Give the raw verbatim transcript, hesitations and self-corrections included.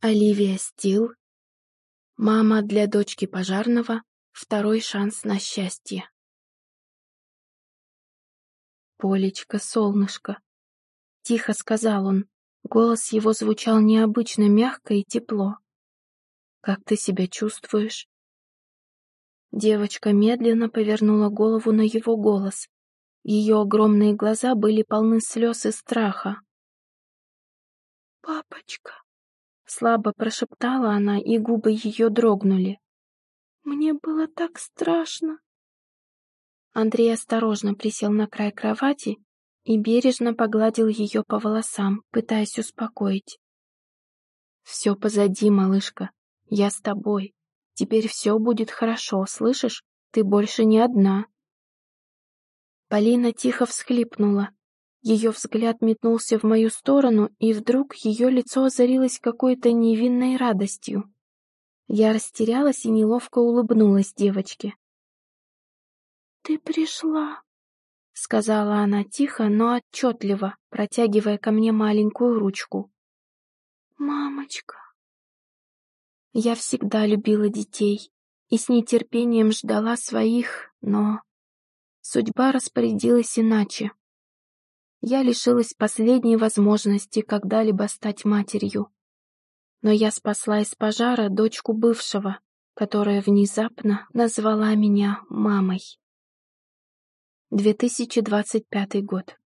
Оливия Стил. Мама для дочки пожарного. Второй шанс на счастье. «Полечка, солнышко», — тихо сказал он. Голос его звучал необычно мягко и тепло. «Как ты себя чувствуешь?» Девочка медленно повернула голову на его голос. Ее огромные глаза были полны слез и страха. «Папочка», — слабо прошептала она, и губы ее дрогнули. «Мне было так страшно». Андрей осторожно присел на край кровати и бережно погладил ее по волосам, пытаясь успокоить. «Все позади, малышка. Я с тобой. Теперь все будет хорошо, слышишь? Ты больше не одна». Полина тихо всхлипнула. Ее взгляд метнулся в мою сторону, и вдруг ее лицо озарилось какой-то невинной радостью. Я растерялась и неловко улыбнулась девочке. «Ты пришла», — сказала она тихо, но отчетливо, протягивая ко мне маленькую ручку. «Мамочка». Я всегда любила детей и с нетерпением ждала своих, но судьба распорядилась иначе. Я лишилась последней возможности когда-либо стать матерью. Но я спасла из пожара дочку бывшего, которая внезапно назвала меня мамой. две тысячи двадцать пятый год.